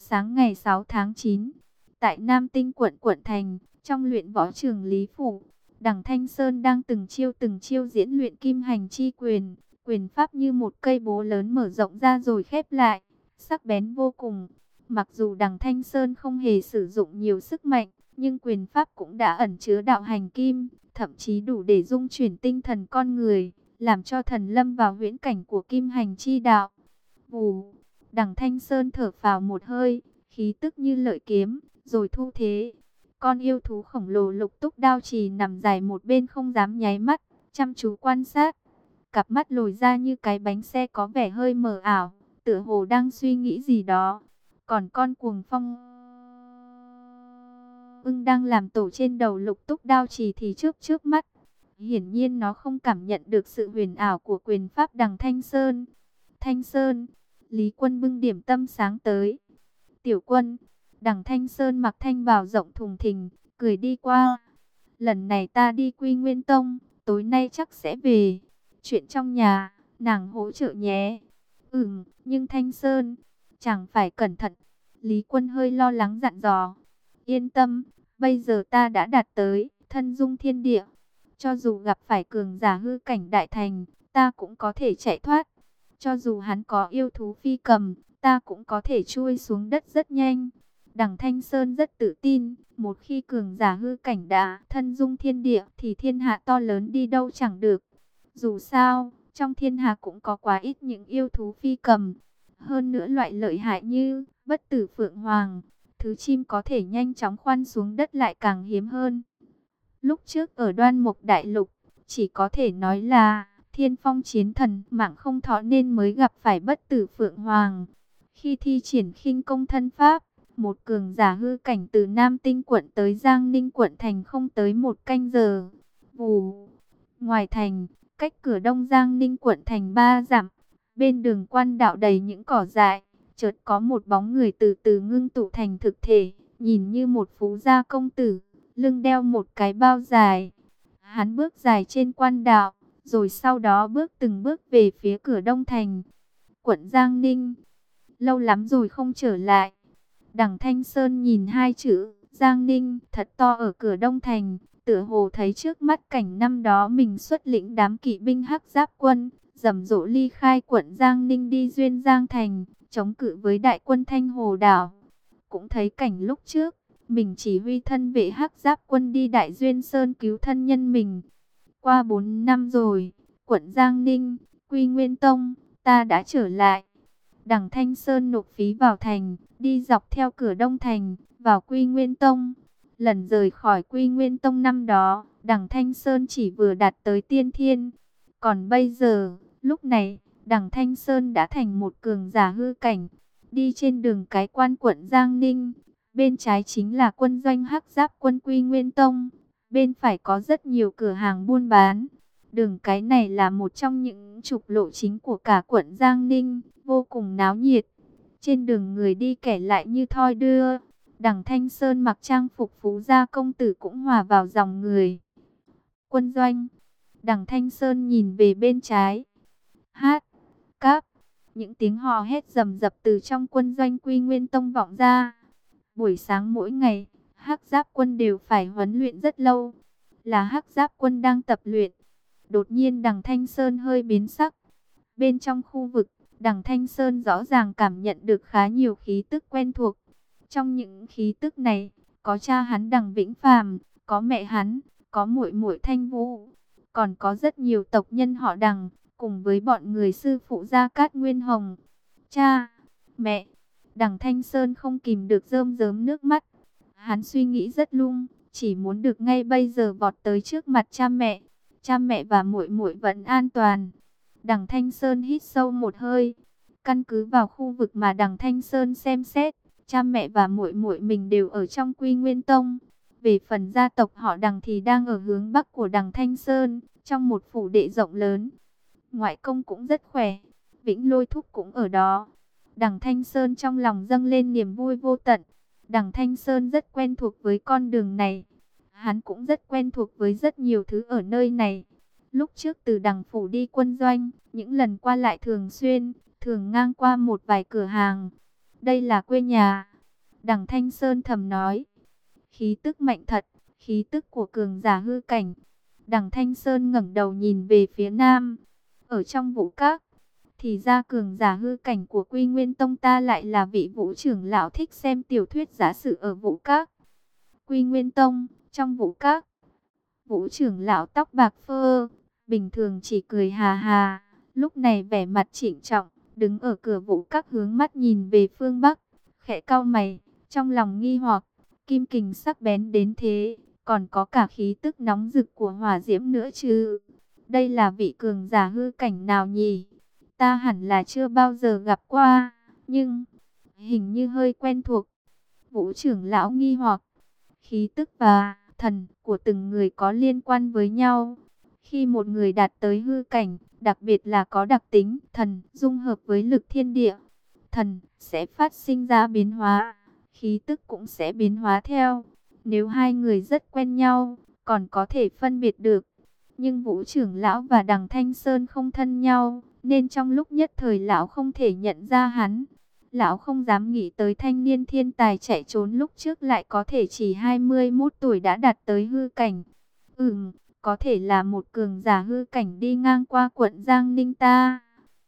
Sáng ngày 6 tháng 9, tại Nam Tinh quận thành, trong luyện võ trường Lý Phủ, Đằng Thanh Sơn đang từng chiêu diễn luyện kim hành chi quyền. Quyền pháp như một cây búa lớn mở rộng ra rồi khép lại, sắc bén vô cùng. Mặc dù Đằng Thanh Sơn không hề sử dụng nhiều sức mạnh, nhưng quyền pháp cũng đã ẩn chứa đạo hành kim, thậm chí đủ để dung chuyển tinh thần con người, làm cho thần lâm vào huyễn cảnh của kim hành chi đạo. Vù, Đằng Thanh Sơn thở phào một hơi, khí tức như lợi kiếm, rồi thu thế. Con yêu thú khổng lồ Lục Túc Đao Trì nằm dài một bên không dám nháy mắt, chăm chú quan sát. Cặp mắt lồi ra như cái bánh xe có vẻ hơi mờ ảo, tựa hồ đang suy nghĩ gì đó. Còn con Cuồng Phong ưng đang làm tổ trên đầu Lục Túc Đao Trì thì trước mắt. Hiển nhiên nó không cảm nhận được sự huyền ảo của quyền pháp Đằng Thanh Sơn. Thanh Sơn, Lý Quân bưng điểm tâm sáng tới. Tiểu Quân, Đằng Thanh Sơn mặc thanh bào rộng thùng thình, cười đi qua. Lần này ta đi Quy Nguyên Tông, tối nay chắc sẽ về. Chuyện trong nhà, nàng hỗ trợ nhé. Nhưng Thanh Sơn, chẳng phải cẩn thận. Lý Quân hơi lo lắng dặn dò. Yên tâm, bây giờ ta đã đạt tới thân dung thiên địa. Cho dù gặp phải cường giả hư cảnh đại thành, ta cũng có thể chạy thoát. Cho dù hắn có yêu thú phi cầm, ta cũng có thể chui xuống đất rất nhanh. Đằng Thanh Sơn rất tự tin, một khi cường giả hư cảnh đã thân dung thiên địa thì thiên hạ to lớn đi đâu chẳng được. Dù sao, trong thiên hạ cũng có quá ít những yêu thú phi cầm. Hơn nữa loại lợi hại như bất tử phượng hoàng, thứ chim có thể nhanh chóng khoan xuống đất lại càng hiếm hơn. Lúc trước ở Đoan Mục Đại Lục, chỉ có thể nói là thiên phong chiến thần mạng không thọ nên mới gặp phải bất tử phượng hoàng. Khi thi triển khinh công thân pháp, một cường giả hư cảnh từ Nam Tinh quận tới Giang Ninh quận thành không tới 1 canh giờ. Vù, ngoài thành, cách cửa đông Giang Ninh quận thành 3 dặm, bên đường quan đạo đầy những cỏ dại, chợt có một bóng người từ từ ngưng tụ thành thực thể, nhìn như một phú gia công tử, lưng đeo một cái bao dài. Hắn bước dài trên quan đạo, rồi sau đó bước từng bước về phía cửa đông thành, quận Giang Ninh. Lâu lắm rồi không trở lại. Đằng Thanh Sơn nhìn hai chữ Giang Ninh thật to ở cửa đông thành, tựa hồ thấy trước mắt cảnh năm đó mình xuất lĩnh đám kỵ binh Hắc Giáp quân, rầm rộ ly khai quận Giang Ninh đi Duyên Giang thành, chống cự với đại quân Thanh Hồ đảo. Cũng thấy cảnh lúc trước, mình chỉ huy thân vệ Hắc Giáp quân đi Đại Duyên Sơn cứu thân nhân mình. Qua 4 năm rồi, quận Giang Ninh, Quy Nguyên Tông, ta đã trở lại. Đằng Thanh Sơn nộp phí vào thành, đi dọc theo cửa đông thành, vào Quy Nguyên Tông. Lần rời khỏi Quy Nguyên Tông năm đó, Đằng Thanh Sơn chỉ vừa đạt tới tiên thiên. Còn bây giờ, lúc này, Đằng Thanh Sơn đã thành một cường giả hư cảnh. Đi trên đường cái quan quận Giang Ninh, bên trái chính là quân doanh Hắc Giáp quân Quy Nguyên Tông, bên phải có rất nhiều cửa hàng buôn bán. Đường cái này là một trong những trục lộ chính của cả quận Giang Ninh, vô cùng náo nhiệt. Trên đường người đi kẻ lại như thoi đưa. Đằng Thanh Sơn mặc trang phục phú gia công tử cũng hòa vào dòng người. Quân doanh. Đằng Thanh Sơn nhìn về bên trái. Hát, cáp. Những tiếng hò hét rầm rập từ trong quân doanh Quy Nguyên Tông vọng ra. Buổi sáng mỗi ngày, Hắc Giáp quân đều phải huấn luyện rất lâu. Là Hắc Giáp quân đang tập luyện. Đột nhiên Đằng Thanh Sơn hơi biến sắc. Bên trong khu vực, Đằng Thanh Sơn rõ ràng cảm nhận được khá nhiều khí tức quen thuộc. Trong những khí tức này, có cha hắn Đằng Vĩnh Phàm, có mẹ hắn, có muội muội Thanh Vũ, còn có rất nhiều tộc nhân họ Đằng, cùng với bọn người sư phụ Gia Cát Nguyên Hồng. Cha, mẹ, Đằng Thanh Sơn không kìm được rơm rớm nước mắt. Hắn suy nghĩ rất lung, chỉ muốn được ngay bây giờ vọt tới trước mặt cha mẹ. Cha mẹ và muội muội vẫn an toàn. Đằng Thanh Sơn hít sâu một hơi. Căn cứ vào khu vực mà Đằng Thanh Sơn xem xét, cha mẹ và muội muội mình đều ở trong Quy Nguyên Tông. Về phần gia tộc họ Đằng thì đang ở hướng bắc của Đằng Thanh Sơn, trong một phủ đệ rộng lớn. Ngoại công cũng rất khỏe, Vĩnh Lôi thúc cũng ở đó. Đằng Thanh Sơn trong lòng dâng lên niềm vui vô tận. Đằng Thanh Sơn rất quen thuộc với con đường này. Hắn cũng rất quen thuộc với rất nhiều thứ ở nơi này. Lúc trước từ Đằng phủ đi quân doanh, những lần qua lại thường xuyên, thường ngang qua một vài cửa hàng. Đây là quê nhà. Đằng Thanh Sơn thầm nói. Khí tức mạnh thật, khí tức của cường giả hư cảnh. Đằng Thanh Sơn ngẩng đầu nhìn về phía nam. Ở trong vũ các, thì ra cường giả hư cảnh của Quy Nguyên Tông ta lại là vị vũ trưởng lão thích xem tiểu thuyết giả sử ở vũ các. Quy Nguyên Tông, trong vũ các, vũ trưởng lão tóc bạc phơ, bình thường chỉ cười hà hà, lúc này vẻ mặt trịnh trọng, đứng ở cửa vũ các hướng mắt nhìn về phương Bắc, khẽ cau mày, trong lòng nghi hoặc, kim kình sắc bén đến thế, còn có cả khí tức nóng rực của hỏa diễm nữa chứ. Đây là vị cường giả hư cảnh nào nhỉ? Ta hẳn là chưa bao giờ gặp qua, nhưng hình như hơi quen thuộc. Vũ trưởng lão nghi hoặc, khí tức và thần của từng người có liên quan với nhau. Khi một người đạt tới hư cảnh, đặc biệt là có đặc tính thần dung hợp với lực thiên địa, thần sẽ phát sinh ra biến hóa, khí tức cũng sẽ biến hóa theo. Nếu hai người rất quen nhau, còn có thể phân biệt được. Nhưng Vũ trưởng lão và Đằng Thanh Sơn không thân nhau, nên trong lúc nhất thời lão không thể nhận ra hắn. Lão không dám nghĩ tới thanh niên thiên tài chạy trốn lúc trước lại có thể chỉ 21 tuổi đã đạt tới hư cảnh. Có thể là một cường giả hư cảnh đi ngang qua quận Giang Ninh ta.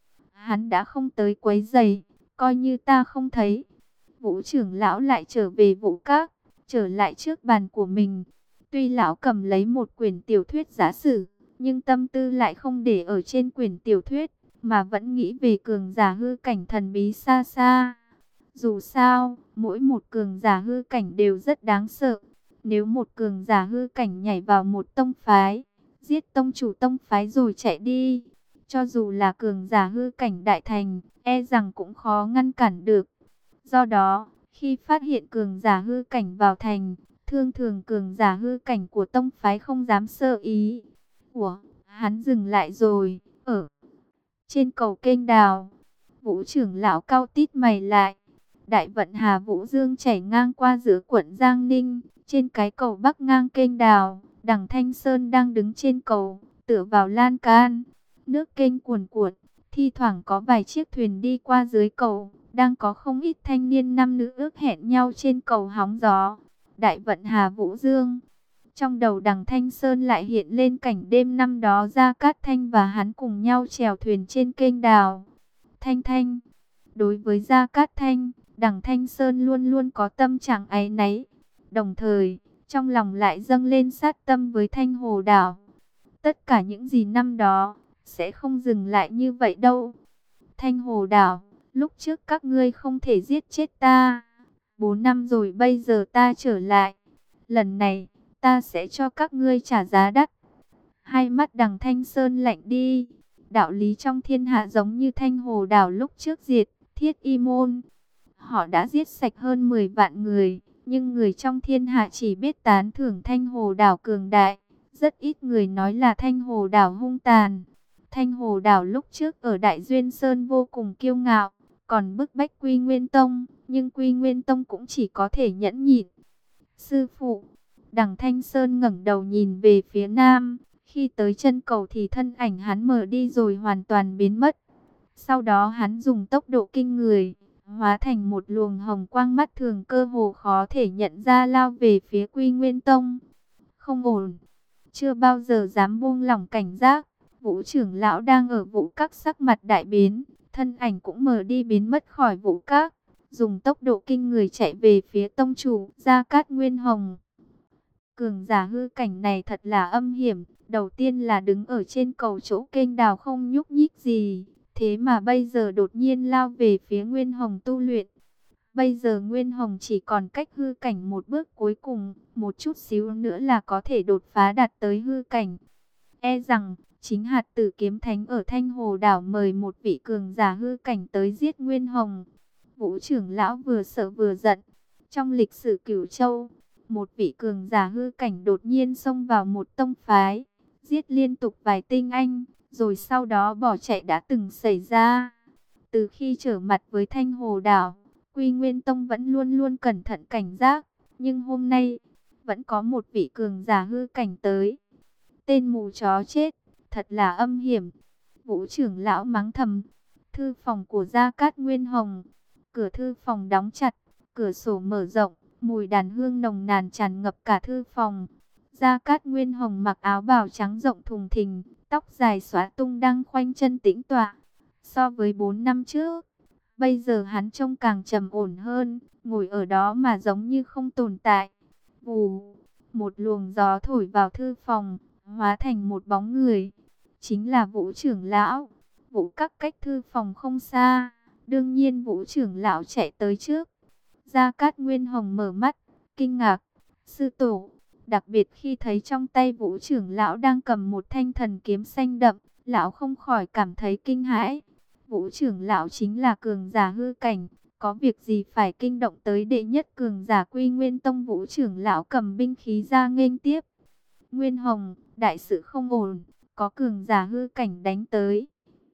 Hắn đã không tới quấy rầy, coi như ta không thấy. Vũ trưởng lão lại trở về vũ các, trở lại trước bàn của mình. Tuy lão cầm lấy một quyển tiểu thuyết giả sử, nhưng tâm tư lại không để ở trên quyển tiểu thuyết, mà vẫn nghĩ về cường giả hư cảnh thần bí xa xa. Dù sao, mỗi một cường giả hư cảnh đều rất đáng sợ. Nếu một cường giả hư cảnh nhảy vào một tông phái, giết tông chủ tông phái rồi chạy đi, cho dù là cường giả hư cảnh đại thành, e rằng cũng khó ngăn cản được. Do đó, khi phát hiện cường giả hư cảnh vào thành, thường cường giả hư cảnh của tông phái không dám sơ ý. Ủa, hắn dừng lại rồi, ở trên cầu kênh đào. Vũ trưởng lão cau tít mày lại. Đại vận Hà Vũ Dương chảy ngang qua giữa quận Giang Ninh, trên cái cầu bắc ngang kênh đào. Đằng Thanh Sơn đang đứng trên cầu, tựa vào lan can. Nước kênh cuồn cuộn, thi thoảng có vài chiếc thuyền đi qua dưới cầu. Đang có không ít thanh niên nam nữ ước hẹn nhau trên cầu hóng gió. Đại vận Hà Vũ Dương. Trong đầu Đằng Thanh Sơn lại hiện lên cảnh đêm năm đó Gia Cát Thanh và hắn cùng nhau chèo thuyền trên kênh đào. Thanh. Đối với Gia Cát Thanh, Đằng Thanh Sơn luôn luôn có tâm trạng áy náy. Đồng thời, trong lòng lại dâng lên sát tâm với Thanh Hồ Đảo. Tất cả những gì năm đó, sẽ không dừng lại như vậy đâu. Thanh Hồ Đảo, lúc trước các ngươi không thể giết chết ta. 4 năm rồi bây giờ ta trở lại. Lần này, ta sẽ cho các ngươi trả giá đắt. Hai mắt Đằng Thanh Sơn lạnh đi. Đạo lý trong thiên hạ giống như Thanh Hồ Đảo lúc trước diệt Thiết Y Môn. Họ đã giết sạch hơn 10 vạn người, nhưng người trong thiên hạ chỉ biết tán thưởng Thanh Hồ Đảo cường đại. Rất ít người nói là Thanh Hồ Đảo hung tàn. Thanh Hồ Đảo lúc trước ở Đại Duyên Sơn vô cùng kiêu ngạo, còn bức bách Quy Nguyên Tông, nhưng Quy Nguyên Tông cũng chỉ có thể nhẫn nhịn. Sư phụ, Đằng Thanh Sơn ngẩng đầu nhìn về phía nam, khi tới chân cầu thì thân ảnh hắn mờ đi rồi hoàn toàn biến mất. Sau đó hắn dùng tốc độ kinh người, hóa thành một luồng hồng quang mắt thường cơ hồ khó thể nhận ra lao về phía Quy Nguyên Tông. Không ổn, chưa bao giờ dám buông lỏng cảnh giác. Vũ trưởng lão đang ở vũ các sắc mặt đại biến, thân ảnh cũng mờ đi biến mất khỏi vũ các, dùng tốc độ kinh người chạy về phía tông chủ Gia Cát Nguyên Hồng. Cường giả hư cảnh này thật là âm hiểm, đầu tiên là đứng ở trên cầu chỗ kênh đào không nhúc nhích gì, thế mà bây giờ đột nhiên lao về phía Nguyên Hồng tu luyện. Bây giờ Nguyên Hồng chỉ còn cách hư cảnh một bước cuối cùng, một chút xíu nữa là có thể đột phá đạt tới hư cảnh. E rằng, chính hạt tử kiếm thánh ở Thanh Hồ Đảo mời một vị cường giả hư cảnh tới giết Nguyên Hồng. Vũ trưởng lão vừa sợ vừa giận. Trong lịch sử Cửu Châu, một vị cường giả hư cảnh đột nhiên xông vào một tông phái, giết liên tục vài tinh anh, rồi sau đó bỏ chạy đã từng xảy ra. Từ khi trở mặt với Thanh Hồ Đảo, Quy Nguyên Tông vẫn luôn luôn cẩn thận cảnh giác, nhưng hôm nay vẫn có một vị cường giả hư cảnh tới. Tên mù chó chết, thật là âm hiểm. Vũ trưởng lão mắng thầm. Thư phòng của Gia Cát Nguyên Hồng, cửa thư phòng đóng chặt, Cửa sổ mở rộng, mùi đàn hương nồng nàn tràn ngập cả thư phòng. Gia Cát Nguyên Hồng mặc áo bào trắng rộng thùng thình, tóc dài xõa tung đang khoanh chân tĩnh tọa. So với 4 năm trước, bây giờ hắn trông càng trầm ổn hơn, ngồi ở đó mà giống như không tồn tại. Vù, một luồng gió thổi vào thư phòng, hóa thành một bóng người. Chính là Vũ trưởng lão. Vũ Các cách thư phòng không xa, đương nhiên Vũ trưởng lão chạy tới trước. Gia Cát Nguyên Hồng mở mắt, kinh ngạc. Sư tổ, đặc biệt khi thấy trong tay Vũ trưởng lão đang cầm một thanh thần kiếm xanh đậm, lão không khỏi cảm thấy kinh hãi. Vũ trưởng lão chính là cường giả hư cảnh, có việc gì phải kinh động tới đệ nhất cường giả Quy Nguyên Tông. Vũ trưởng lão cầm binh khí ra nghênh tiếp. Nguyên Hồng, đại sự không ổn, có cường giả hư cảnh đánh tới.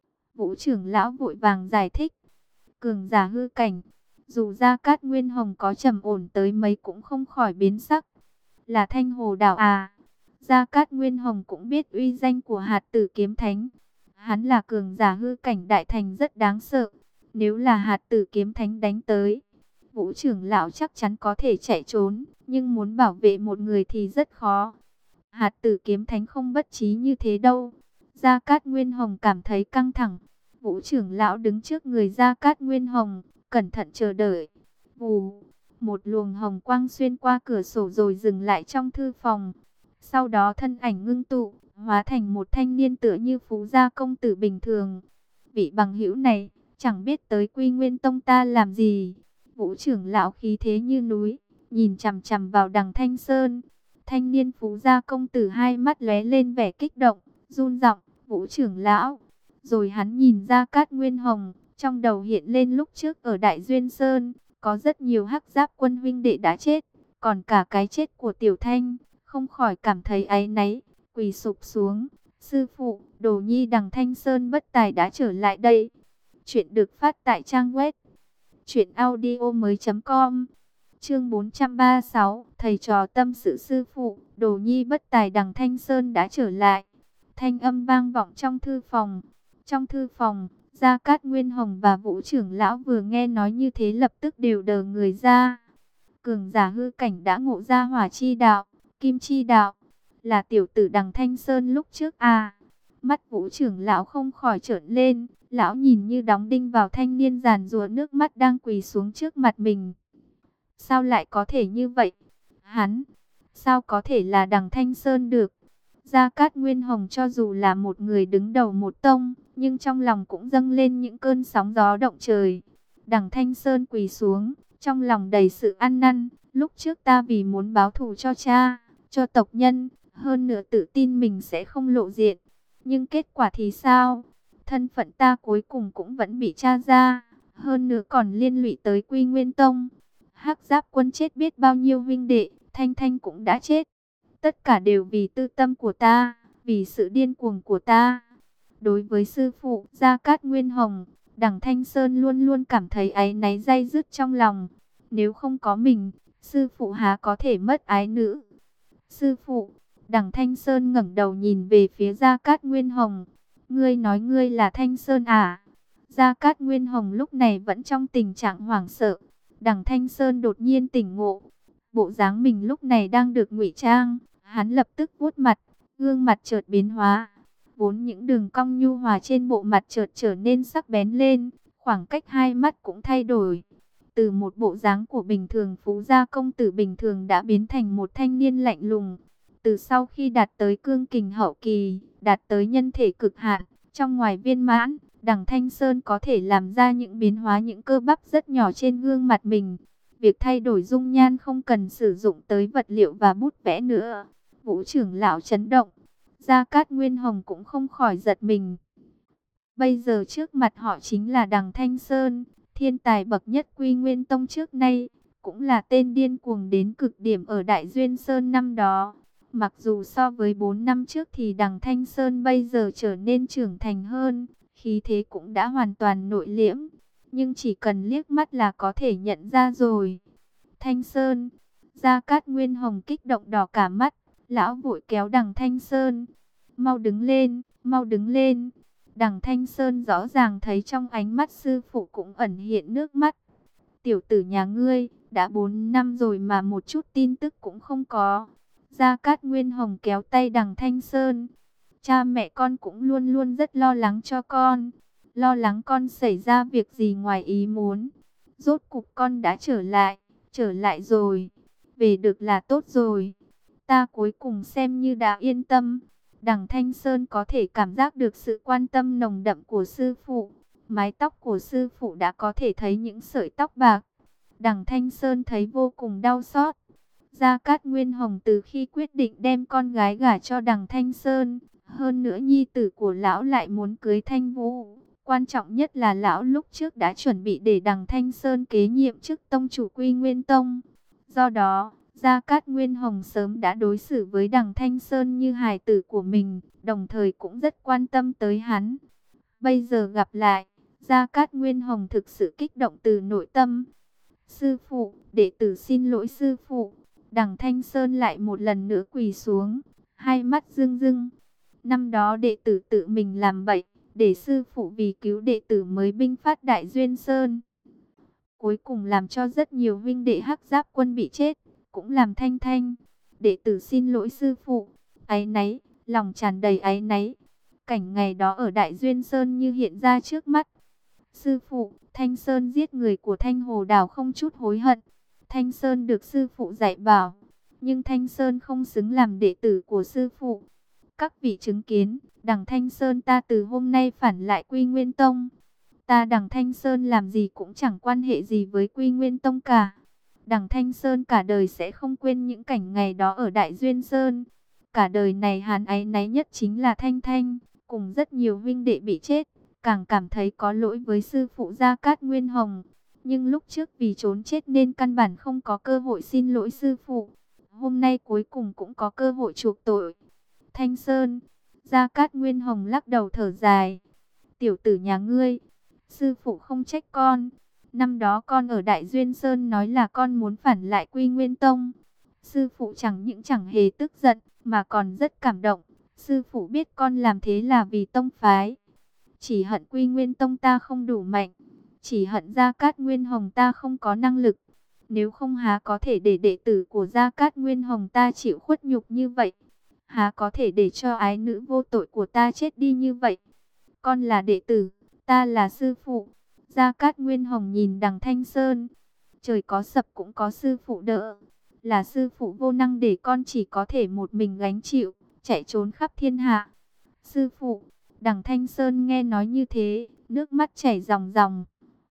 Vũ trưởng lão vội vàng giải thích. Cường giả hư cảnh, dù Gia Cát Nguyên Hồng có trầm ổn tới mấy cũng không khỏi biến sắc. Là Thanh Hồ Đảo à? Gia Cát Nguyên Hồng cũng biết uy danh của Hạt Tử Kiếm Thánh. Hắn là cường giả hư cảnh đại thành rất đáng sợ. Nếu là Hạt Tử Kiếm Thánh đánh tới, Vũ trưởng lão chắc chắn có thể chạy trốn, nhưng muốn bảo vệ một người thì rất khó. Hạt Tử Kiếm Thánh không bất trí như thế đâu. Gia Cát Nguyên Hồng cảm thấy căng thẳng. Vũ trưởng lão đứng trước người Gia Cát Nguyên Hồng, cẩn thận chờ đợi. Vù, một luồng hồng quang xuyên qua cửa sổ rồi dừng lại trong thư phòng. Sau đó thân ảnh ngưng tụ, hóa thành một thanh niên tựa như phú gia công tử bình thường. Vị bằng hữu này, chẳng biết tới Quy Nguyên Tông ta làm gì. Vũ trưởng lão khí thế như núi, nhìn chằm chằm vào Đằng Thanh Sơn. Thanh niên phú gia công tử hai mắt lóe lên vẻ kích động, run giọng, Vũ trưởng lão. Rồi hắn nhìn ra Cát Nguyên Hồng, trong đầu hiện lên lúc trước ở Đại Duyên Sơn, có rất nhiều hắc giáp quân huynh đệ đã chết, còn cả cái chết của Tiểu Thanh, không khỏi cảm thấy áy náy, quỳ sụp xuống. Sư phụ, Đồ Nhi Đằng Thanh Sơn bất tài đã trở lại đây. Chuyện được phát tại trang web truyệnaudiomoi.com. Chương 436, thầy trò tâm sự. Sư phụ, Đồ Nhi bất tài Đằng Thanh Sơn đã trở lại. Thanh âm vang vọng trong thư phòng. Trong thư phòng, Gia Cát Nguyên Hồng và Vũ trưởng lão vừa nghe nói như thế lập tức đều đờ người ra. Cường giả hư cảnh đã ngộ ra hỏa chi đạo, kim chi đạo, là tiểu tử Đằng Thanh Sơn lúc trước à? Mắt Vũ trưởng lão không khỏi trợn lên, lão nhìn như đóng đinh vào thanh niên giàn giụa nước mắt đang quỳ xuống trước mặt mình. Sao lại có thể như vậy? Hắn, sao có thể là Đằng Thanh Sơn được? Gia Cát Nguyên Hồng cho dù là một người đứng đầu một tông, nhưng trong lòng cũng dâng lên những cơn sóng gió động trời. Đằng Thanh Sơn quỳ xuống, trong lòng đầy sự ăn năn. Lúc trước ta vì muốn báo thù cho cha, cho tộc nhân, hơn nữa tự tin mình sẽ không lộ diện. Nhưng kết quả thì sao? Thân phận ta cuối cùng cũng vẫn bị tra ra, hơn nữa còn liên lụy tới Quy Nguyên Tông. Hắc Giáp quân chết biết bao nhiêu huynh đệ, Thanh Thanh cũng đã chết. Tất cả đều vì tư tâm của ta, vì sự điên cuồng của ta. Đối với sư phụ Gia Cát Nguyên Hồng, Đằng Thanh Sơn luôn luôn cảm thấy áy náy day dứt trong lòng. Nếu không có mình, sư phụ há có thể mất ái nữ. Sư phụ, Đằng Thanh Sơn ngẩng đầu nhìn về phía Gia Cát Nguyên Hồng. Ngươi nói ngươi là Thanh Sơn à? Gia Cát Nguyên Hồng lúc này vẫn trong tình trạng hoảng sợ. Đằng Thanh Sơn đột nhiên tỉnh ngộ. Bộ dáng mình lúc này đang được ngụy trang. Hắn lập tức vuốt mặt, gương mặt chợt biến hóa. Vốn những đường cong nhu hòa trên bộ mặt chợt trở nên sắc bén lên. Khoảng cách hai mắt cũng thay đổi. Từ một bộ dáng của bình thường phú gia công tử bình thường đã biến thành một thanh niên lạnh lùng. Từ sau khi đạt tới cương kình hậu kỳ, đạt tới nhân thể cực hạn, trong ngoài viên mãn, Đằng Thanh Sơn có thể làm ra những biến hóa, những cơ bắp rất nhỏ trên gương mặt mình. Việc thay đổi dung nhan không cần sử dụng tới vật liệu và bút vẽ nữa. Vũ trưởng lão chấn động, Gia Cát Nguyên Hồng cũng không khỏi giật mình. Bây giờ trước mặt họ chính là Đằng Thanh Sơn, thiên tài bậc nhất Quy Nguyên Tông trước nay, cũng là tên điên cuồng đến cực điểm ở Đại Duyên Sơn năm đó. Mặc dù so với 4 năm trước thì Đằng Thanh Sơn bây giờ trở nên trưởng thành hơn, khí thế cũng đã hoàn toàn nội liễm, nhưng chỉ cần liếc mắt là có thể nhận ra rồi. Thanh Sơn, Gia Cát Nguyên Hồng kích động đỏ cả mắt, lão vội kéo Đằng Thanh Sơn. Mau đứng lên, mau đứng lên. Đằng Thanh Sơn rõ ràng thấy trong ánh mắt sư phụ cũng ẩn hiện nước mắt. Tiểu tử nhà ngươi, đã 4 năm rồi mà một chút tin tức cũng không có. Gia Cát Nguyên Hồng kéo tay Đằng Thanh Sơn. Cha mẹ con cũng luôn luôn rất lo lắng cho con. Lo lắng con xảy ra việc gì ngoài ý muốn. Rốt cục con đã trở lại rồi. Về được là tốt rồi. Ta cuối cùng xem như đã yên tâm. Đằng Thanh Sơn có thể cảm giác được sự quan tâm nồng đậm của sư phụ. Mái tóc của sư phụ đã có thể thấy những sợi tóc bạc. Đằng Thanh Sơn thấy vô cùng đau xót. Gia Cát Nguyên Hồng từ khi quyết định đem con gái gả cho Đằng Thanh Sơn, hơn nữa nhi tử của lão lại muốn cưới Thanh Vũ. Quan trọng nhất là lão lúc trước đã chuẩn bị để Đằng Thanh Sơn kế nhiệm chức tông chủ Quy Nguyên Tông. Do đó, Gia Cát Nguyên Hồng sớm đã đối xử với Đằng Thanh Sơn như hài tử của mình, đồng thời cũng rất quan tâm tới hắn. Bây giờ gặp lại, Gia Cát Nguyên Hồng thực sự kích động từ nội tâm. Sư phụ, đệ tử xin lỗi sư phụ. Đằng Thanh Sơn lại một lần nữa quỳ xuống, hai mắt rưng rưng. Năm đó đệ tử tự mình làm bậy, để sư phụ vì cứu đệ tử mới binh phát Đại Duyên Sơn. Cuối cùng làm cho rất nhiều huynh đệ Hắc Giáp quân bị chết, cũng làm Thanh Thanh. Đệ tử xin lỗi sư phụ, áy náy, lòng tràn đầy áy náy. Cảnh ngày đó ở Đại Duyên Sơn như hiện ra trước mắt. Sư phụ, Thanh Sơn giết người của Thanh Hồ Đảo không chút hối hận. Thanh Sơn được sư phụ dạy bảo, nhưng Thanh Sơn không xứng làm đệ tử của sư phụ. Các vị chứng kiến, Đằng Thanh Sơn ta từ hôm nay phản lại Quy Nguyên Tông. Ta Đằng Thanh Sơn làm gì cũng chẳng quan hệ gì với Quy Nguyên Tông cả. Đằng Thanh Sơn cả đời sẽ không quên những cảnh ngày đó ở Đại Duyên Sơn. Cả đời này hắn áy náy nhất chính là Thanh Thanh, cùng rất nhiều huynh đệ bị chết. Càng cảm thấy có lỗi với sư phụ Gia Cát Nguyên Hồng. Nhưng lúc trước vì trốn chết nên căn bản không có cơ hội xin lỗi sư phụ. Hôm nay cuối cùng cũng có cơ hội chuộc tội. Thanh Sơn, Gia Cát Nguyên Hồng lắc đầu thở dài. Tiểu tử nhà ngươi, sư phụ không trách con. Năm đó con ở Đại Duyên Sơn nói là con muốn phản lại Quy Nguyên Tông. Sư phụ chẳng những chẳng hề tức giận, mà còn rất cảm động. Sư phụ biết con làm thế là vì tông phái. Chỉ hận Quy Nguyên Tông ta không đủ mạnh. Chỉ hận Gia Cát Nguyên Hồng ta không có năng lực. Nếu không há có thể để đệ tử của Gia Cát Nguyên Hồng ta chịu khuất nhục như vậy. Há có thể để cho ái nữ vô tội của ta chết đi như vậy. Con là đệ tử, ta là sư phụ. Gia Cát Nguyên Hồng nhìn Đằng Thanh Sơn. Trời có sập cũng có sư phụ đỡ. Là sư phụ vô năng để con chỉ có thể một mình gánh chịu, chạy trốn khắp thiên hạ. Sư phụ, Đằng Thanh Sơn nghe nói như thế, nước mắt chảy ròng ròng.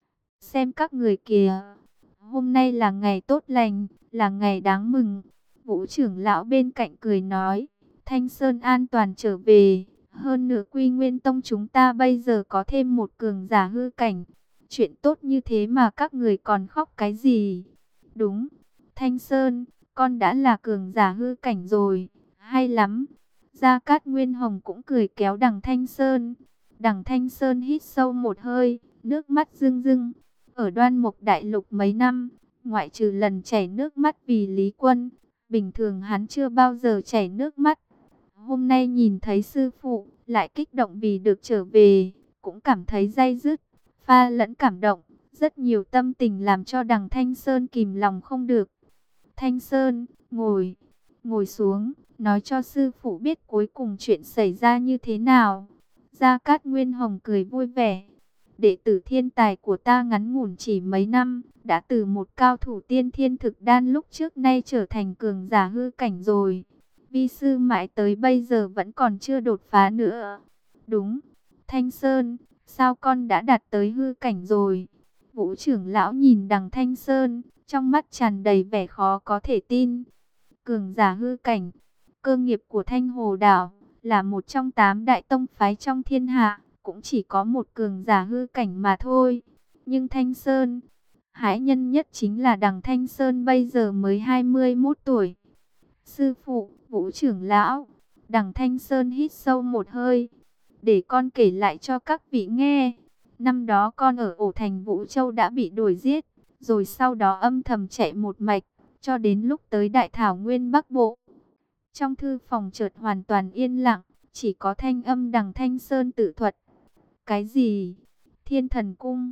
Xem các người kìa, hôm nay là ngày tốt lành, là ngày đáng mừng. Vũ trưởng lão bên cạnh cười nói, Thanh Sơn an toàn trở về. Hơn nữa Quy Nguyên Tông chúng ta bây giờ có thêm một cường giả hư cảnh. Chuyện tốt như thế mà các người còn khóc cái gì? Đúng, Thanh Sơn, con đã là cường giả hư cảnh rồi, hay lắm. Gia Cát Nguyên Hồng cũng cười kéo Đằng Thanh Sơn. Đằng Thanh Sơn hít sâu một hơi, nước mắt rưng rưng. Ở Đoan Mục Đại Lục mấy năm, ngoại trừ lần chảy nước mắt vì Lý Quân, bình thường hắn chưa bao giờ chảy nước mắt. Hôm nay nhìn thấy sư phụ, lại kích động vì được trở về, cũng cảm thấy day dứt, pha lẫn cảm động. Rất nhiều tâm tình làm cho Đằng Thanh Sơn kìm lòng không được. Thanh Sơn, ngồi xuống, nói cho sư phụ biết cuối cùng chuyện xảy ra như thế nào. Gia Cát Nguyên Hồng cười vui vẻ. Đệ tử thiên tài của ta ngắn ngủn chỉ mấy năm, đã từ một cao thủ tiên thiên thực đan lúc trước nay trở thành cường giả hư cảnh rồi. Vi sư mãi tới bây giờ vẫn còn chưa đột phá nữa. Đúng, Thanh Sơn, sao con đã đạt tới hư cảnh rồi? Vũ trưởng lão nhìn Đằng Thanh Sơn, trong mắt tràn đầy vẻ khó có thể tin. Cường giả hư cảnh, cơ nghiệp của Thanh Hồ Đảo, là một trong 8 đại tông phái trong thiên hạ, cũng chỉ có một cường giả hư cảnh mà thôi. Nhưng Thanh Sơn, hãi nhân nhất chính là Đằng Thanh Sơn bây giờ mới 21 tuổi. Sư phụ, Vũ trưởng lão, Đằng Thanh Sơn hít sâu một hơi. Để con kể lại cho các vị nghe. Năm đó con ở ổ thành Vũ Châu đã bị đuổi giết, rồi sau đó âm thầm chạy một mạch, cho đến lúc tới Đại Thảo Nguyên Bắc Bộ. Trong thư phòng chợt hoàn toàn yên lặng, chỉ có thanh âm Đằng Thanh Sơn tự thuật. Cái gì? Thiên Thần Cung?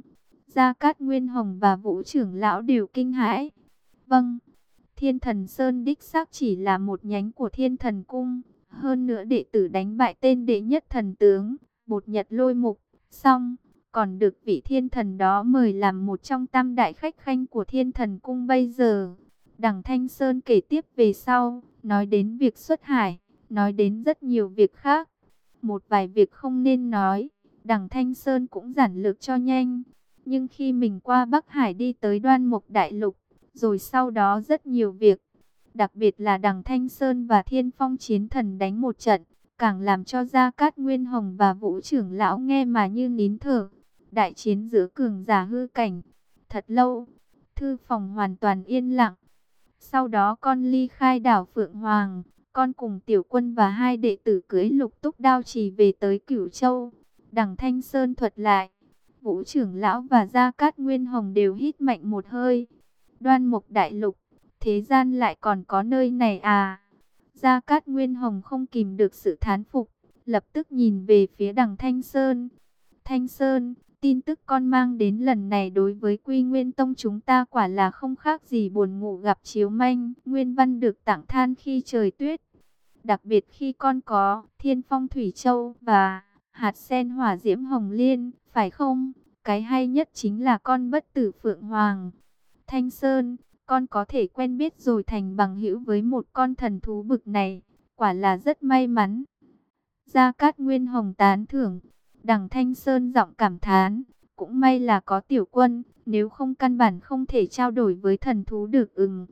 Gia Cát Nguyên Hồng và Vũ trưởng lão đều kinh hãi. Vâng, Thiên Thần Sơn đích xác chỉ là một nhánh của Thiên Thần Cung. Hơn nữa đệ tử đánh bại tên đệ nhất thần tướng, Bột Nhật Lôi Mục, xong, còn được vị thiên thần đó mời làm một trong tam đại khách khanh của Thiên Thần Cung bây giờ. Đằng Thanh Sơn kể tiếp về sau, nói đến việc xuất hải, nói đến rất nhiều việc khác. Một vài việc không nên nói, đằng Thanh Sơn cũng giản lược cho nhanh. Nhưng khi mình qua Bắc Hải đi tới Đoan Mục Đại Lục, rồi sau đó rất nhiều việc, đặc biệt là đằng Thanh Sơn và Thiên Phong Chiến Thần đánh một trận, càng làm cho Gia Cát Nguyên Hồng và Vũ trưởng lão nghe mà như nín thở. Đại chiến giữa cường giả hư cảnh, thật lâu, thư phòng hoàn toàn yên lặng. Sau đó con ly khai đảo Phượng Hoàng, con cùng Tiểu Quân và hai đệ tử cưỡi Lục Túc Đao Chỉ về tới Cửu Châu. Đằng Thanh Sơn thuật lại, Vũ trưởng lão và Gia Cát Nguyên Hồng đều hít mạnh một hơi. Đoan Mục Đại Lục, thế gian lại còn có nơi này à? Gia Cát Nguyên Hồng không kìm được sự thán phục, lập tức nhìn về phía đằng Thanh Sơn. Thanh Sơn, tin tức con mang đến lần này đối với Quy Nguyên Tông chúng ta quả là không khác gì buồn ngủ gặp chiếu manh. Nguyên Văn được tặng than khi trời tuyết. Đặc biệt khi con có Thiên Phong Thủy Châu và hạt sen hỏa diễm hồng liên, phải không? Cái hay nhất chính là con bất tử Phượng Hoàng. Thanh Sơn, con có thể quen biết rồi thành bằng hữu với một con thần thú bực này, quả là rất may mắn. Gia Cát Nguyên Hồng tán thưởng, đằng Thanh Sơn giọng cảm thán, cũng may là có Tiểu Quân, nếu không căn bản không thể trao đổi với thần thú được.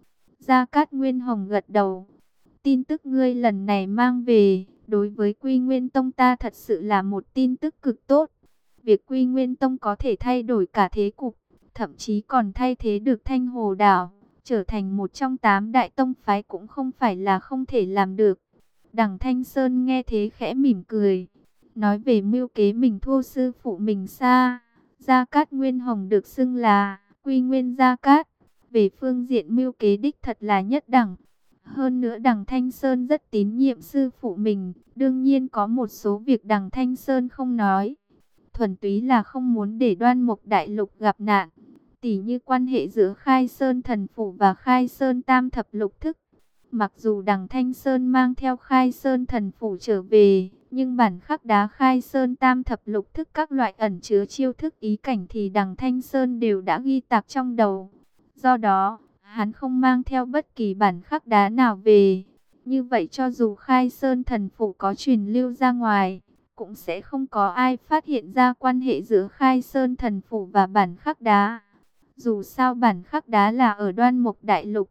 Gia Cát Nguyên Hồng gật đầu, tin tức ngươi lần này mang về, đối với Quy Nguyên Tông ta thật sự là một tin tức cực tốt. Việc Quy Nguyên Tông có thể thay đổi cả thế cục, thậm chí còn thay thế được Thanh Hồ Đảo, trở thành một trong 8 đại tông phái cũng không phải là không thể làm được. Đằng Thanh Sơn nghe thế khẽ mỉm cười, nói về mưu kế mình thua sư phụ mình xa. Gia Cát Nguyên Hồng được xưng là Quy Nguyên Gia Cát, về phương diện mưu kế đích thật là nhất đẳng. Hơn nữa đằng Thanh Sơn rất tín nhiệm sư phụ mình, đương nhiên có một số việc đằng Thanh Sơn không nói, thuần túy là không muốn để Đoan Mục Đại Lục gặp nạn. Tỉ như quan hệ giữa Khai Sơn Thần Phủ và Khai Sơn Tam Thập Lục Thức. Mặc dù đằng Thanh Sơn mang theo Khai Sơn Thần Phủ trở về, nhưng bản khắc đá Khai Sơn Tam Thập Lục Thức các loại ẩn chứa chiêu thức ý cảnh thì đằng Thanh Sơn đều đã ghi tạc trong đầu. Do đó, hắn không mang theo bất kỳ bản khắc đá nào về. Như vậy cho dù Khai Sơn Thần Phủ có truyền lưu ra ngoài, cũng sẽ không có ai phát hiện ra quan hệ giữa Khai Sơn Thần Phủ và bản khắc đá. Dù sao bản khắc đá là ở Đoan Mục Đại Lục.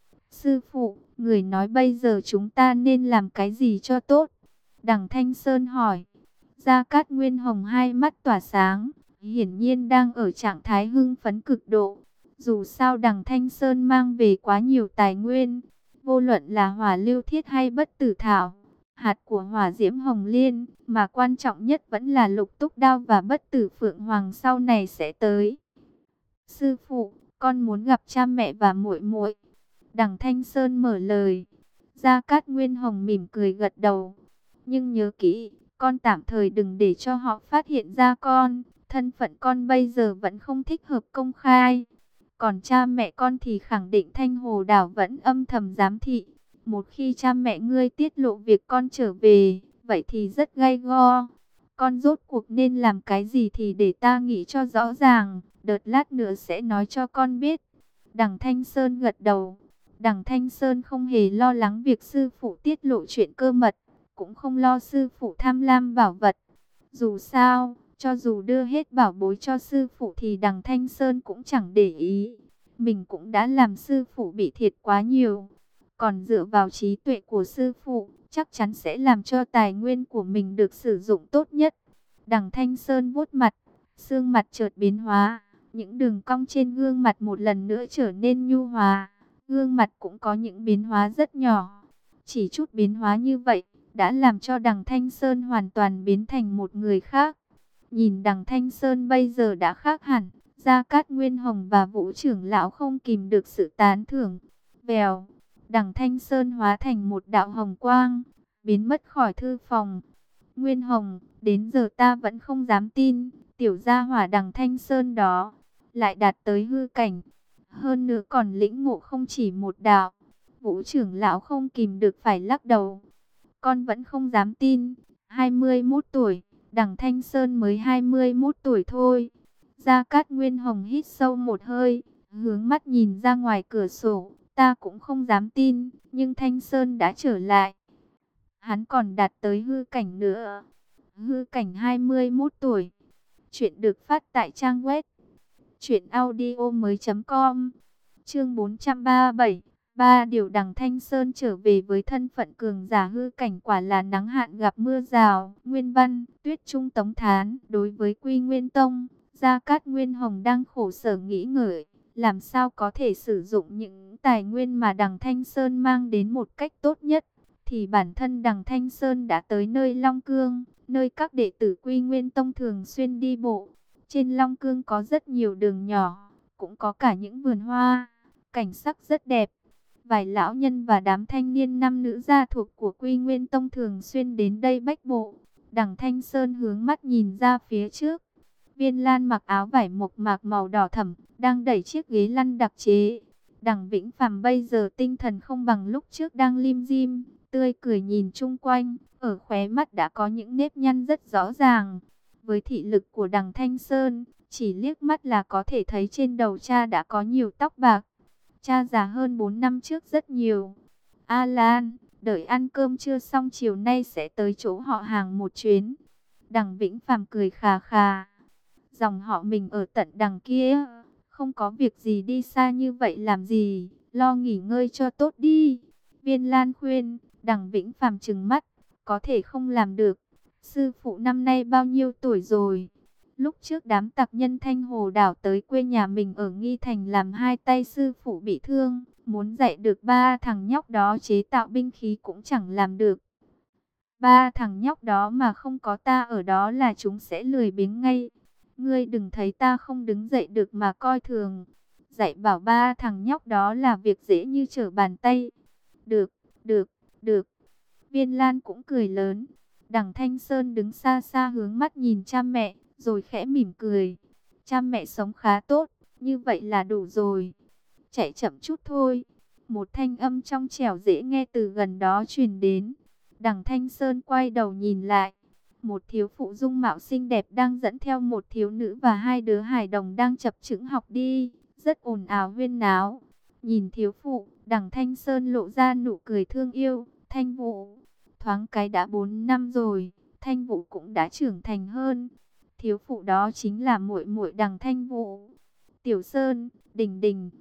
Sư phụ, người nói bây giờ chúng ta nên làm cái gì cho tốt? Đằng Thanh Sơn hỏi. Gia Cát Nguyên Hồng hai mắt tỏa sáng, hiển nhiên đang ở trạng thái hưng phấn cực độ. Dù sao đằng Thanh Sơn mang về quá nhiều tài nguyên, vô luận là hỏa lưu thiết hay bất tử thảo, hạt của hỏa diễm hồng liên, mà quan trọng nhất vẫn là Lục Túc Đao và bất tử Phượng Hoàng sau này sẽ tới. Sư phụ, con muốn gặp cha mẹ và muội muội. Đằng Thanh Sơn mở lời. Gia Cát Nguyên Hồng mỉm cười gật đầu. Nhưng nhớ kỹ, con tạm thời đừng để cho họ phát hiện ra con. Thân phận con bây giờ vẫn không thích hợp công khai. Còn cha mẹ con thì khẳng định Thanh Hồ Đảo vẫn âm thầm giám thị. Một khi cha mẹ ngươi tiết lộ việc con trở về, vậy thì rất gay go. Con rốt cuộc nên làm cái gì thì để ta nghĩ cho rõ ràng. Đợt lát nữa sẽ nói cho con biết. Đằng Thanh Sơn gật đầu. Đằng Thanh Sơn không hề lo lắng việc sư phụ tiết lộ chuyện cơ mật, cũng không lo sư phụ tham lam bảo vật. Dù sao, cho dù đưa hết bảo bối cho sư phụ thì đằng Thanh Sơn cũng chẳng để ý. Mình cũng đã làm sư phụ bị thiệt quá nhiều. Còn dựa vào trí tuệ của sư phụ, chắc chắn sẽ làm cho tài nguyên của mình được sử dụng tốt nhất. Đằng Thanh Sơn vuốt mặt, xương mặt chợt biến hóa. Những đường cong trên gương mặt một lần nữa trở nên nhu hòa. Gương mặt cũng có những biến hóa rất nhỏ. Chỉ chút biến hóa như vậy, đã làm cho đằng Thanh Sơn hoàn toàn biến thành một người khác. Nhìn đằng Thanh Sơn bây giờ đã khác hẳn. Gia Cát Nguyên Hồng và Vũ trưởng lão không kìm được sự tán thưởng. Vèo, đằng Thanh Sơn hóa thành một đạo hồng quang, biến mất khỏi thư phòng. Nguyên Hồng, đến giờ ta vẫn không dám tin, tiểu gia hỏa đằng Thanh Sơn đó lại đạt tới hư cảnh. Hơn nữa còn lĩnh ngộ không chỉ một đạo. Vũ trưởng lão không kìm được phải lắc đầu. Con vẫn không dám tin, 21 tuổi, Đằng Thanh Sơn mới 21 tuổi thôi. Gia Cát Nguyên Hồng hít sâu một hơi, hướng mắt nhìn ra ngoài cửa sổ. Ta cũng không dám tin, nhưng Thanh Sơn đã trở lại. Hắn còn đạt tới hư cảnh nữa. Hư cảnh 21 tuổi. Chuyện được phát tại trang web truyệnaudiomoi.com. Chương 437. Ba điều Đằng Thanh Sơn trở về với thân phận cường giả hư cảnh, quả là nắng hạn gặp mưa rào. Nguyên văn: Tuyết Trung Tống Thán. Đối với Quy Nguyên Tông, Gia Cát Nguyên Hồng đang khổ sở nghĩ ngợi, làm sao có thể sử dụng những tài nguyên mà Đằng Thanh Sơn mang đến một cách tốt nhất. Thì bản thân Đằng Thanh Sơn đã tới nơi Long Cương, nơi các đệ tử Quy Nguyên Tông thường xuyên đi bộ. Trên Long Cương có rất nhiều đường nhỏ, cũng có cả những vườn hoa, cảnh sắc rất đẹp. Vài lão nhân và đám thanh niên nam nữ gia thuộc của Quy Nguyên Tông thường xuyên đến đây bách bộ. Đằng Thanh Sơn hướng mắt nhìn ra phía trước. Viên Lan mặc áo vải mộc mạc màu đỏ thẫm, đang đẩy chiếc ghế lăn đặc chế. Đằng Vĩnh Phàm bây giờ tinh thần không bằng lúc trước, đang lim dim, tươi cười nhìn chung quanh, ở khóe mắt đã có những nếp nhăn rất rõ ràng. Với thị lực của Đằng Thanh Sơn, chỉ liếc mắt là có thể thấy trên đầu cha đã có nhiều tóc bạc. Cha già hơn 4 năm trước rất nhiều. A Lan, đợi ăn cơm trưa xong chiều nay sẽ tới chỗ họ hàng một chuyến. Đằng Vĩnh Phàm cười khà khà. Dòng họ mình ở tận đằng kia, không có việc gì đi xa như vậy làm gì, lo nghỉ ngơi cho tốt đi. Viên Lan khuyên. Đằng Vĩnh Phàm trừng mắt, có thể không làm được. Sư phụ năm nay bao nhiêu tuổi rồi? Lúc trước đám tặc nhân Thanh Hồ đảo tới quê nhà mình ở Nghi Thành, làm hai tay sư phụ bị thương, muốn dạy được ba thằng nhóc đó chế tạo binh khí cũng chẳng làm được. Ba thằng nhóc đó mà không có ta ở đó là chúng sẽ lười biếng ngay. Ngươi đừng thấy ta không đứng dậy được mà coi thường. Dạy bảo ba thằng nhóc đó là việc dễ như trở bàn tay. Được, được, được. Viên Lan cũng cười lớn. Đằng Thanh Sơn đứng xa xa hướng mắt nhìn cha mẹ, rồi khẽ mỉm cười. Cha mẹ sống khá tốt, như vậy là đủ rồi. Chạy chậm chút thôi. Một thanh âm trong trẻo dễ nghe từ gần đó truyền đến. Đằng Thanh Sơn quay đầu nhìn lại. Một thiếu phụ dung mạo xinh đẹp đang dẫn theo một thiếu nữ và hai đứa hài đồng đang chập chững học đi, rất ồn ào huyên náo. Nhìn thiếu phụ, Đằng Thanh Sơn lộ ra nụ cười thương yêu. Thanh Vũ, thoáng cái đã 4 năm rồi, Thanh Vũ cũng đã trưởng thành hơn. Thiếu phụ đó chính là muội muội Đằng Thanh Vũ. Tiểu Sơn, Đình Đình,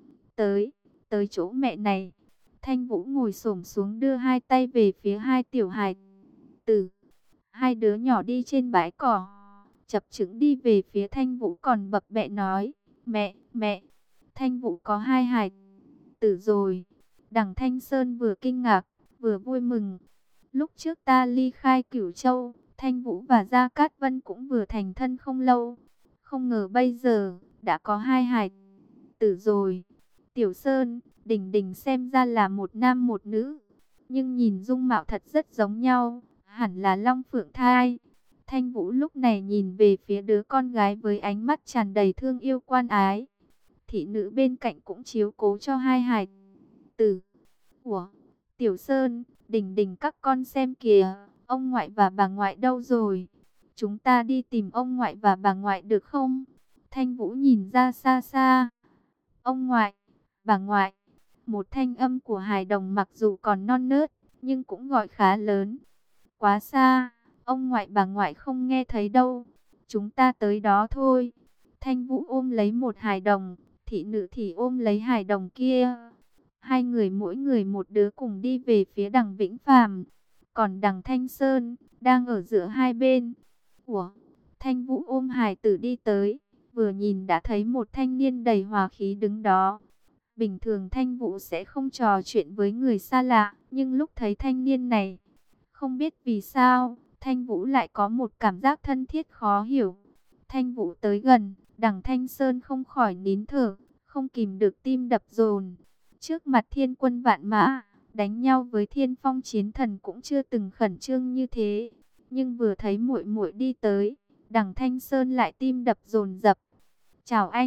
tới chỗ mẹ này. Thanh Vũ ngồi xổm xuống đưa hai tay về phía hai tiểu hài tử. Hai đứa nhỏ đi trên bãi cỏ, chập chững đi về phía Thanh Vũ, còn bập bẹ nói, mẹ, Thanh Vũ có hai hài tử rồi. Đằng Thanh Sơn vừa kinh ngạc, vừa vui mừng. Lúc trước ta ly khai Cửu Châu, Thanh Vũ và Gia Cát Vân cũng vừa thành thân không lâu. Không ngờ bây giờ, đã có hai hài tử rồi. Tiểu Sơn, Đình Đình xem ra là một nam một nữ, nhưng nhìn dung mạo thật rất giống nhau, hẳn là Long Phượng thai. Thanh Vũ lúc này nhìn về phía đứa con gái với ánh mắt tràn đầy thương yêu quan ái. Thị nữ bên cạnh cũng chiếu cố cho hai hài tử. Ủa, Tiểu Sơn, Đình Đình các con xem kìa, ông ngoại và bà ngoại đâu rồi? Chúng ta đi tìm ông ngoại và bà ngoại được không? Thanh Vũ nhìn ra xa xa. Ông ngoại, bà ngoại. Một thanh âm của hài đồng mặc dù còn non nớt, nhưng cũng gọi khá lớn. Quá xa, ông ngoại bà ngoại không nghe thấy đâu. Chúng ta tới đó thôi. Thanh Vũ ôm lấy một hài đồng, thị nữ thì ôm lấy hài đồng kia. Hai người mỗi người một đứa cùng đi về phía Đằng Vĩnh Phàm. Còn Đằng Thanh Sơn đang ở giữa hai bên. Ủa, Thanh Vũ ôm hài tử đi tới, vừa nhìn đã thấy một thanh niên đầy hòa khí đứng đó. Bình thường Thanh Vũ sẽ không trò chuyện với người xa lạ, nhưng lúc thấy thanh niên này, không biết vì sao, Thanh Vũ lại có một cảm giác thân thiết khó hiểu. Thanh Vũ tới gần, Đằng Thanh Sơn không khỏi nín thở, không kìm được tim đập dồn. Trước mặt thiên quân vạn mã, đánh nhau với Thiên Phong chiến thần cũng chưa từng khẩn trương như thế. Nhưng vừa thấy muội muội đi tới, Đằng Thanh Sơn lại tim đập dồn dập. Chào anh,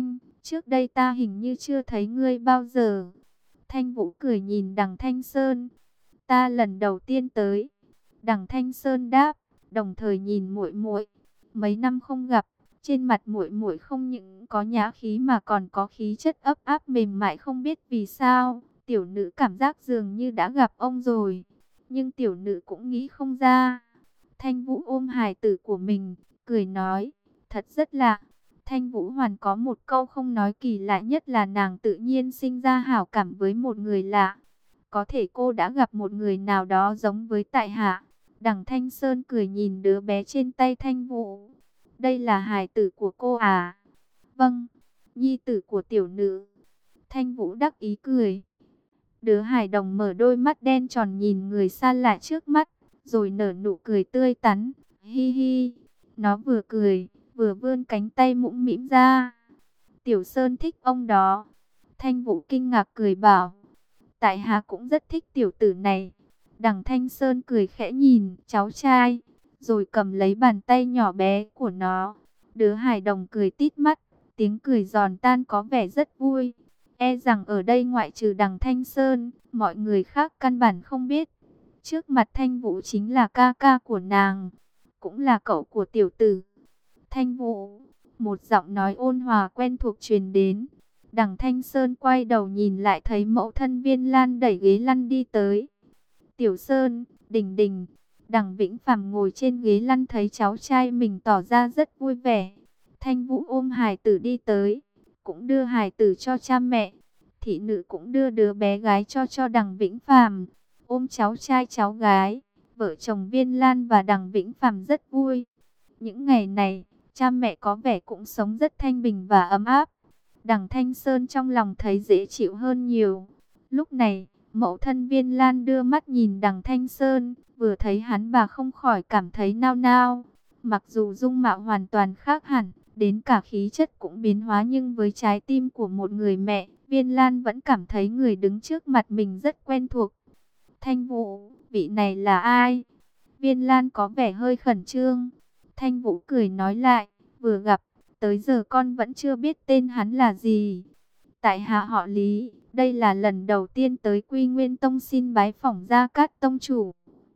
trước đây ta hình như chưa thấy ngươi bao giờ. Thanh Vũ cười nhìn Đằng Thanh Sơn. Ta lần đầu tiên tới. Đằng Thanh Sơn đáp, đồng thời nhìn muội muội. Mấy năm không gặp, trên mặt muội muội không những có nhã khí mà còn có khí chất ấp áp mềm mại, không biết vì sao, tiểu nữ cảm giác dường như đã gặp ông rồi, nhưng tiểu nữ cũng nghĩ không ra. Thanh Vũ ôm hài tử của mình, cười nói, thật rất lạ. Thanh Vũ Hoàn có một câu không nói kỳ lạ nhất là nàng tự nhiên sinh ra hảo cảm với một người lạ. Có thể cô đã gặp một người nào đó giống với tại hạ. Đằng Thanh Sơn cười nhìn đứa bé trên tay Thanh Vũ. Đây là hài tử của cô à? Vâng, nhi tử của tiểu nữ. Thanh Vũ đắc ý cười. Đứa hài đồng mở đôi mắt đen tròn nhìn người xa lạ trước mắt, rồi nở nụ cười tươi tắn. Hi hi, nó vừa cười, vừa vươn cánh tay mũm mĩm ra. Tiểu Sơn thích ông đó. Thanh Vũ kinh ngạc cười bảo, tại hạ cũng rất thích tiểu tử này. Đằng Thanh Sơn cười khẽ nhìn cháu trai, rồi cầm lấy bàn tay nhỏ bé của nó. Đứa hài đồng cười tít mắt, tiếng cười giòn tan có vẻ rất vui. E rằng ở đây ngoại trừ Đằng Thanh Sơn, mọi người khác căn bản không biết. Trước mặt Thanh Vũ chính là ca ca của nàng, cũng là cậu của tiểu tử. Thanh Vũ, một giọng nói ôn hòa quen thuộc truyền đến. Đằng Thanh Sơn quay đầu nhìn lại thấy mẫu thân Viên Lan đẩy ghế lăn đi tới. Tiểu Sơn, Đình Đình. Đằng Vĩnh Phàm ngồi trên ghế lăn thấy cháu trai mình tỏ ra rất vui vẻ. Thanh Vũ ôm hài tử đi tới, cũng đưa hài tử cho cha mẹ. Thị nữ cũng đưa đứa bé gái cho Đằng Vĩnh Phàm. Ôm cháu trai cháu gái, vợ chồng Viên Lan và Đằng Vĩnh Phàm rất vui. Những ngày này, cha mẹ có vẻ cũng sống rất thanh bình và ấm áp. Đằng Thanh Sơn trong lòng thấy dễ chịu hơn nhiều. Lúc này, mẫu thân Viên Lan đưa mắt nhìn Đằng Thanh Sơn, vừa thấy hắn bà không khỏi cảm thấy nao nao. Mặc dù dung mạo hoàn toàn khác hẳn, đến cả khí chất cũng biến hóa, nhưng với trái tim của một người mẹ, Viên Lan vẫn cảm thấy người đứng trước mặt mình rất quen thuộc. Thanh Vũ, vị này là ai? Viên Lan có vẻ hơi khẩn trương. Thanh Vũ cười nói lại, vừa gặp, tới giờ con vẫn chưa biết tên hắn là gì. Tại hạ họ Lý, đây là lần đầu tiên tới Quy Nguyên Tông xin bái phỏng Gia Cát tông chủ.